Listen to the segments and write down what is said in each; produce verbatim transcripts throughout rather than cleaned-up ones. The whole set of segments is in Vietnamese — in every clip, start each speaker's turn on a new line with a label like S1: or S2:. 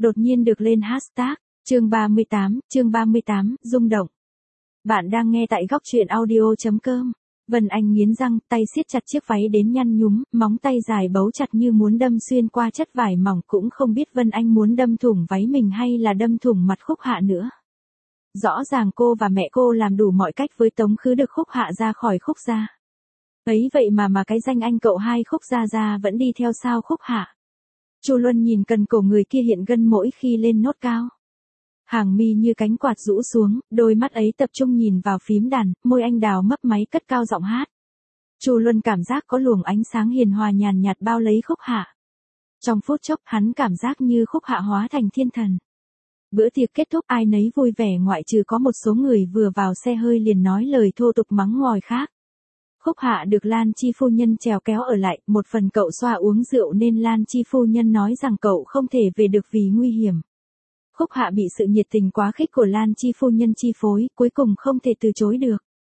S1: đột nhiên được lên hashtag. Chương ba mươi tám, chương ba mươi tám, rung động. Bạn đang nghe tại góc truyện audio.com. Vân Anh nghiến răng, tay siết chặt chiếc váy đến nhăn nhúm, móng tay dài bấu chặt như muốn đâm xuyên qua chất vải mỏng, cũng không biết Vân Anh muốn đâm thủng váy mình hay là đâm thủng mặt Khúc Hạ nữa. Rõ ràng cô và mẹ cô làm đủ mọi cách với Tống Khứ được Khúc Hạ ra khỏi Khúc gia. Ấy vậy mà mà cái danh anh cậu hai Khúc gia gia vẫn đi theo sao Khúc Hạ. Chu Luân nhìn cần cổ người kia hiện gân mỗi khi lên nốt cao. Hàng mi như cánh quạt rũ xuống, đôi mắt ấy tập trung nhìn vào phím đàn, môi anh đào mấp máy cất cao giọng hát. Chu Luân cảm giác có luồng ánh sáng hiền hòa nhàn nhạt bao lấy Khúc Hạ. Trong phút chốc hắn cảm giác như Khúc Hạ hóa thành thiên thần. Bữa tiệc kết thúc ai nấy vui vẻ ngoại trừ có một số người vừa vào xe hơi liền nói lời thô tục mắng ngòi khác. Khúc Hạ được Lan Chi phu nhân trèo kéo ở lại, một phần cậu xoa uống rượu nên Lan Chi phu nhân nói rằng cậu không thể về được vì nguy hiểm. Khúc Hạ bị sự nhiệt tình quá khích của Lan Chi phu nhân chi phối, cuối cùng không thể từ chối được.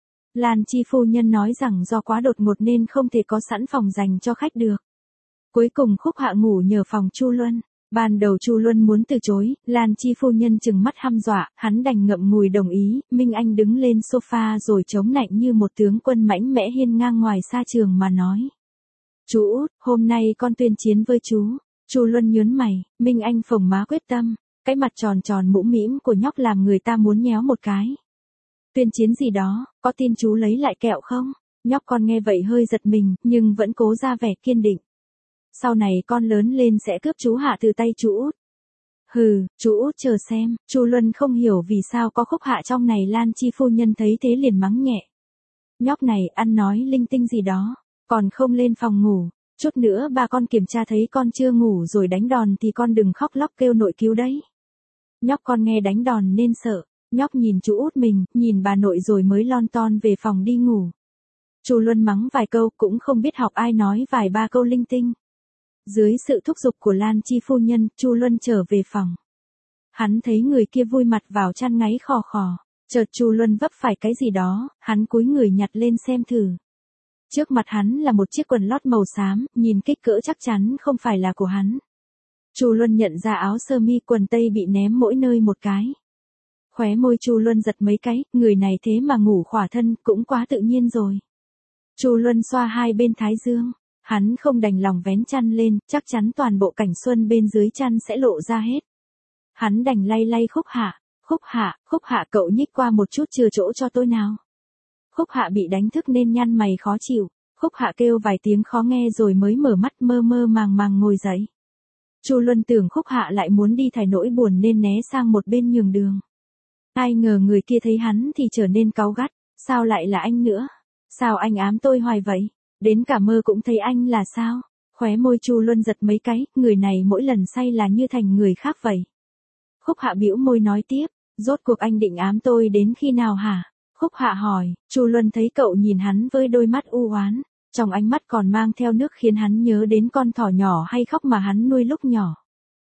S1: Lan Chi phu nhân nói rằng do quá đột ngột nên không thể có sẵn phòng dành cho khách được. Cuối cùng Khúc Hạ ngủ nhờ phòng Chu Luân. Ban đầu Chu Luân muốn từ chối, Lan Chi phu nhân trừng mắt hăm dọa, hắn đành ngậm ngùi đồng ý. Minh Anh đứng lên sofa rồi chống nạnh như một tướng quân mãnh mẽ hiên ngang ngoài xa trường mà nói. Chú Út, hôm nay con tuyên chiến với chú. Chu Luân nhớn mày, Minh Anh phồng má quyết tâm. Cái mặt tròn tròn mũm mĩm của nhóc làm người ta muốn nhéo một cái. Tuyên chiến gì đó, có tin chú lấy lại kẹo không? Nhóc con nghe vậy hơi giật mình, nhưng vẫn cố ra vẻ kiên định. Sau này con lớn lên sẽ cướp chú Hạ từ tay chú Út. Hừ, chú Út chờ xem. Chu Luân không hiểu vì sao có Khúc Hạ trong này. Lan Chi phu nhân thấy thế liền mắng nhẹ. Nhóc này ăn nói linh tinh gì đó, còn không lên phòng ngủ. Chút nữa bà con kiểm tra thấy con chưa ngủ rồi đánh đòn thì con đừng khóc lóc kêu nội cứu đấy. Nhóc con nghe đánh đòn nên sợ. Nhóc nhìn chú Út mình, nhìn bà nội rồi mới lon ton về phòng đi ngủ. Chu Luân mắng vài câu cũng không biết học ai nói vài ba câu linh tinh. Dưới sự thúc giục của Lan Chi phu nhân, Chu Luân trở về phòng. Hắn thấy người kia vui mặt vào chăn ngáy khò khò. Chợt Chu Luân vấp phải cái gì đó, hắn cúi người nhặt lên xem thử. Trước mặt hắn là một chiếc quần lót màu xám, nhìn kích cỡ chắc chắn không phải là của hắn. Chu Luân nhận ra áo sơ mi quần tây bị ném mỗi nơi một cái. Khóe môi Chu Luân giật mấy cái, người này thế mà ngủ khỏa thân, cũng quá tự nhiên rồi. Chu Luân xoa hai bên thái dương, hắn không đành lòng vén chăn lên, chắc chắn toàn bộ cảnh xuân bên dưới chăn sẽ lộ ra hết. Hắn đành lay lay Khúc Hạ, Khúc Hạ, Khúc Hạ cậu nhích qua một chút chừa chỗ cho tôi nào. Khúc Hạ bị đánh thức nên nhăn mày khó chịu, Khúc Hạ kêu vài tiếng khó nghe rồi mới mở mắt mơ mơ màng màng ngồi dậy. Chu Luân tưởng Khúc Hạ lại muốn đi thải nỗi buồn nên né sang một bên nhường đường. Ai ngờ người kia thấy hắn thì trở nên cáu gắt, sao lại là anh nữa? Sao anh ám tôi hoài vậy? Đến cả mơ cũng thấy anh là sao? Khóe môi Chu Luân giật mấy cái, người này mỗi lần say là như thành người khác vậy. Khúc Hạ bĩu môi nói tiếp, rốt cuộc anh định ám tôi đến khi nào hả? Khúc Hạ hỏi, Chu Luân thấy cậu nhìn hắn với đôi mắt u oán, trong ánh mắt còn mang theo nước khiến hắn nhớ đến con thỏ nhỏ hay khóc mà hắn nuôi lúc nhỏ.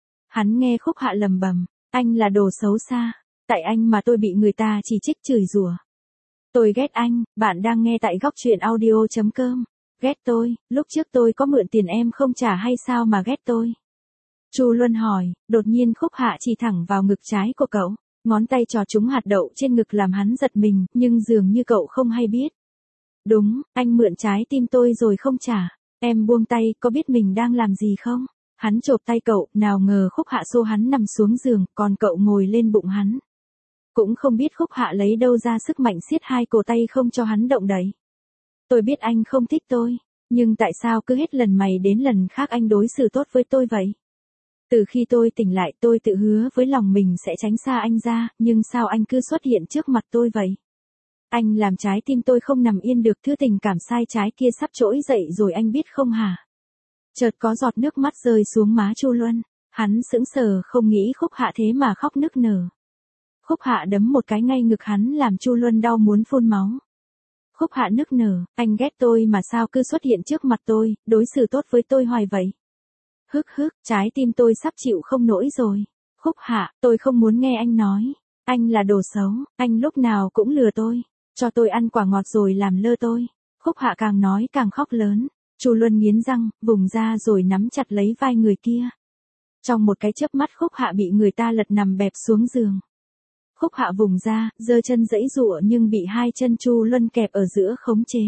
S1: Hắn nghe Khúc Hạ lầm bầm, anh là đồ xấu xa, tại anh mà tôi bị người ta chỉ trích chửi rủa. Tôi ghét anh, bạn đang nghe tại góc truyện audio.com. Ghét tôi, lúc trước tôi có mượn tiền em không trả hay sao mà ghét tôi? Chu Luân hỏi, đột nhiên Khúc Hạ chỉ thẳng vào ngực trái của cậu, ngón tay trò trúng hạt đậu trên ngực làm hắn giật mình, nhưng dường như cậu không hay biết. Đúng, anh mượn trái tim tôi rồi không trả, em buông tay, có biết mình đang làm gì không? Hắn chộp tay cậu, nào ngờ Khúc Hạ xô hắn nằm xuống giường, còn cậu ngồi lên bụng hắn. Cũng không biết Khúc Hạ lấy đâu ra sức mạnh siết hai cổ tay không cho hắn động đậy. Tôi biết anh không thích tôi, nhưng tại sao cứ hết lần này đến lần khác anh đối xử tốt với tôi vậy? Từ khi tôi tỉnh lại tôi tự hứa với lòng mình sẽ tránh xa anh ra, nhưng sao anh cứ xuất hiện trước mặt tôi vậy? Anh làm trái tim tôi không nằm yên được, thứ tình cảm sai trái kia sắp trỗi dậy rồi anh biết không hả? Chợt có giọt nước mắt rơi xuống má Chu Luân, hắn sững sờ không nghĩ Khúc Hạ thế mà khóc nức nở. Khúc Hạ đấm một cái ngay ngực hắn làm Chu Luân đau muốn phun máu. Khúc Hạ nức nở, anh ghét tôi mà sao cứ xuất hiện trước mặt tôi, đối xử tốt với tôi hoài vậy? Hức hức, trái tim tôi sắp chịu không nổi rồi. Khúc Hạ, tôi không muốn nghe anh nói. Anh là đồ xấu, anh lúc nào cũng lừa tôi, cho tôi ăn quả ngọt rồi làm lơ tôi. Khúc Hạ càng nói càng khóc lớn. Chu Luân nghiến răng, vùng ra rồi nắm chặt lấy vai người kia. Trong một cái chớp mắt Khúc Hạ bị người ta lật nằm bẹp xuống giường. Khúc Hạ vùng ra, giơ chân giãy giụa nhưng bị hai chân Chu Luân kẹp ở giữa khống chế.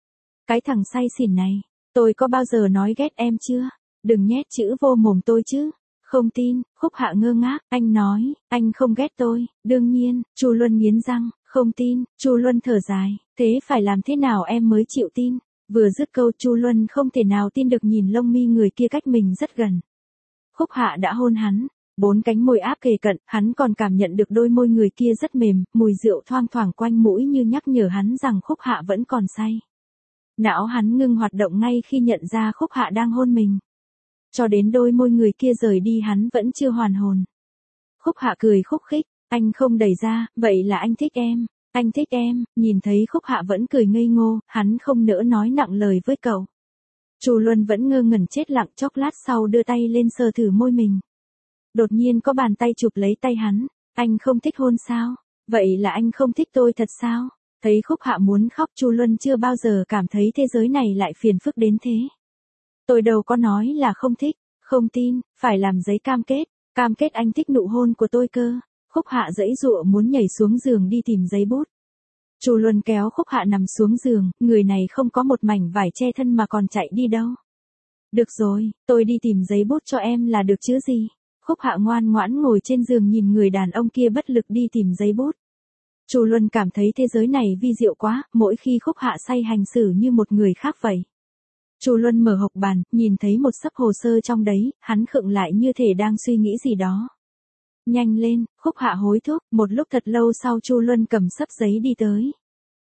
S1: Cái thằng say xỉn này, tôi có bao giờ nói ghét em chưa? Đừng nhét chữ vô mồm tôi chứ. Không tin, Khúc Hạ ngơ ngác, anh nói, anh không ghét tôi, đương nhiên, Chu Luân nghiến răng, không tin, Chu Luân thở dài, thế phải làm thế nào em mới chịu tin? Vừa dứt câu Chu Luân không thể nào tin được nhìn lông mi người kia cách mình rất gần. Khúc Hạ đã hôn hắn, bốn cánh môi áp kề cận, hắn còn cảm nhận được đôi môi người kia rất mềm, mùi rượu thoang thoảng quanh mũi như nhắc nhở hắn rằng Khúc Hạ vẫn còn say. Não hắn ngưng hoạt động ngay khi nhận ra Khúc Hạ đang hôn mình. Cho đến đôi môi người kia rời đi hắn vẫn chưa hoàn hồn. Khúc Hạ cười khúc khích, anh không đẩy ra, vậy là anh thích em, anh thích em, nhìn thấy Khúc Hạ vẫn cười ngây ngô, hắn không nỡ nói nặng lời với cậu. Chu Luân vẫn ngơ ngẩn chết lặng chốc lát sau đưa tay lên sờ thử môi mình. Đột nhiên có bàn tay chụp lấy tay hắn, anh không thích hôn sao, vậy là anh không thích tôi thật sao? Thấy Khúc Hạ muốn khóc Chu Luân chưa bao giờ cảm thấy thế giới này lại phiền phức đến thế. Tôi đâu có nói là không thích, không tin, phải làm giấy cam kết, cam kết anh thích nụ hôn của tôi cơ. Khúc Hạ giãy giụa muốn nhảy xuống giường đi tìm giấy bút. Chu Luân kéo Khúc Hạ nằm xuống giường, người này không có một mảnh vải che thân mà còn chạy đi đâu. Được rồi, tôi đi tìm giấy bút cho em là được chứ gì. Khúc Hạ ngoan ngoãn ngồi trên giường nhìn người đàn ông kia bất lực đi tìm giấy bút. Chu Luân cảm thấy thế giới này vi diệu quá, mỗi khi Khúc Hạ say hành xử như một người khác vậy. Chu Luân mở hộc bàn, nhìn thấy một xấp hồ sơ trong đấy, hắn khựng lại như thể đang suy nghĩ gì đó. Nhanh lên, Khúc Hạ hối thúc, một lúc thật lâu sau Chu Luân cầm xấp giấy đi tới.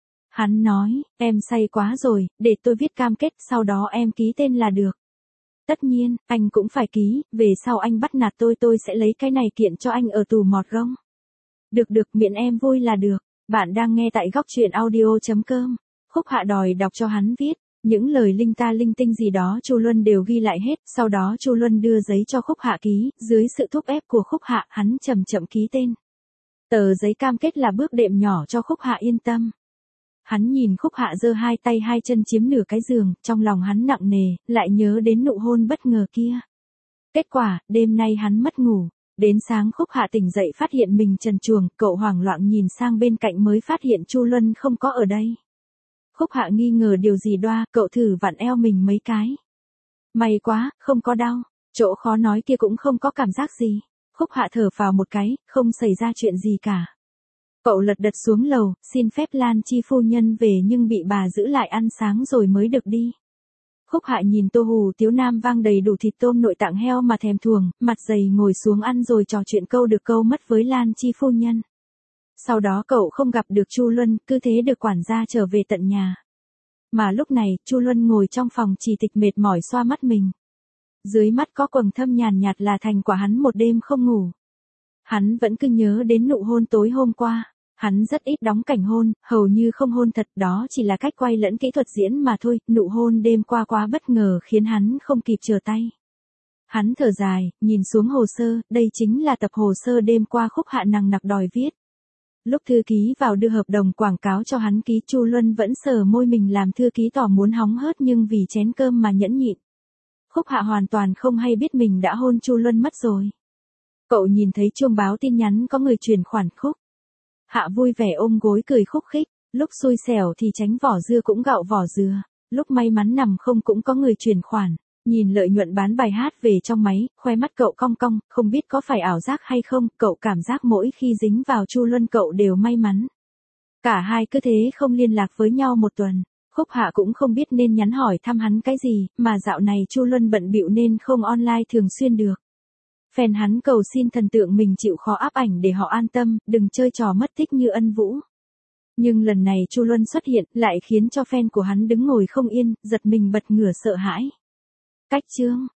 S1: Hắn nói, em say quá rồi, để tôi viết cam kết, sau đó em ký tên là được. Tất nhiên, anh cũng phải ký, về sau anh bắt nạt tôi tôi sẽ lấy cái này kiện cho anh ở tù mọt gông. Được được, miễn em vui là được. Bạn đang nghe tại góc truyện audio chấm com. Khúc Hạ đòi đọc cho hắn viết. Những lời linh ta linh tinh gì đó Chu Luân đều ghi lại hết, sau đó Chu Luân đưa giấy cho Khúc Hạ ký, dưới sự thúc ép của Khúc Hạ, hắn chậm chậm ký tên. Tờ giấy cam kết là bước đệm nhỏ cho Khúc Hạ yên tâm. Hắn nhìn Khúc Hạ giơ hai tay hai chân chiếm nửa cái giường, trong lòng hắn nặng nề, lại nhớ đến nụ hôn bất ngờ kia. Kết quả, đêm nay hắn mất ngủ. Đến sáng Khúc Hạ tỉnh dậy phát hiện mình trần truồng, cậu hoảng loạn nhìn sang bên cạnh mới phát hiện Chu Luân không có ở đây. Khúc Hạ nghi ngờ điều gì đoa, cậu thử vặn eo mình mấy cái. May quá, không có đau, chỗ khó nói kia cũng không có cảm giác gì. Khúc Hạ thở vào một cái, không xảy ra chuyện gì cả. Cậu lật đật xuống lầu, xin phép Lan Chi phu nhân về nhưng bị bà giữ lại ăn sáng rồi mới được đi. Khúc Hạ nhìn tô hủ tiếu nam vang đầy đủ thịt tôm nội tạng heo mà thèm thuồng, mặt dày ngồi xuống ăn rồi trò chuyện câu được câu mất với Lan Chi phu nhân. Sau đó cậu không gặp được Chu Luân, cứ thế được quản gia trở về tận nhà. Mà lúc này, Chu Luân ngồi trong phòng chỉ tịch mệt mỏi xoa mắt mình. Dưới mắt có quầng thâm nhàn nhạt là thành quả hắn một đêm không ngủ. Hắn vẫn cứ nhớ đến nụ hôn tối hôm qua. Hắn rất ít đóng cảnh hôn, hầu như không hôn thật, đó chỉ là cách quay lẫn kỹ thuật diễn mà thôi, nụ hôn đêm qua quá bất ngờ khiến hắn không kịp trở tay. Hắn thở dài, nhìn xuống hồ sơ, đây chính là tập hồ sơ đêm qua Khúc Hạ nằng nặc đòi viết. Lúc thư ký vào đưa hợp đồng quảng cáo cho hắn ký, Chu Luân vẫn sờ môi mình làm thư ký tỏ muốn hóng hớt nhưng vì chén cơm mà nhẫn nhịn. Khúc Hạ hoàn toàn không hay biết mình đã hôn Chu Luân mất rồi. Cậu nhìn thấy chuông báo tin nhắn có người chuyển khoản. Khúc Hạ vui vẻ ôm gối cười khúc khích, lúc xui xẻo thì tránh vỏ dưa cũng gạo vỏ dừa, lúc may mắn nằm không cũng có người chuyển khoản. Nhìn lợi nhuận bán bài hát về trong máy, khoe mắt cậu cong cong, không biết có phải ảo giác hay không, cậu cảm giác mỗi khi dính vào Chu Luân cậu đều may mắn. Cả hai cứ thế không liên lạc với nhau một tuần, Khúc Hạ cũng không biết nên nhắn hỏi thăm hắn cái gì, mà dạo này Chu Luân bận bịu nên không online thường xuyên được. Fan hắn cầu xin thần tượng mình chịu khó áp ảnh để họ an tâm, đừng chơi trò mất tích như Ân Vũ. Nhưng lần này Chu Luân xuất hiện, lại khiến cho fan của hắn đứng ngồi không yên, giật mình bật ngửa sợ hãi. Cách chương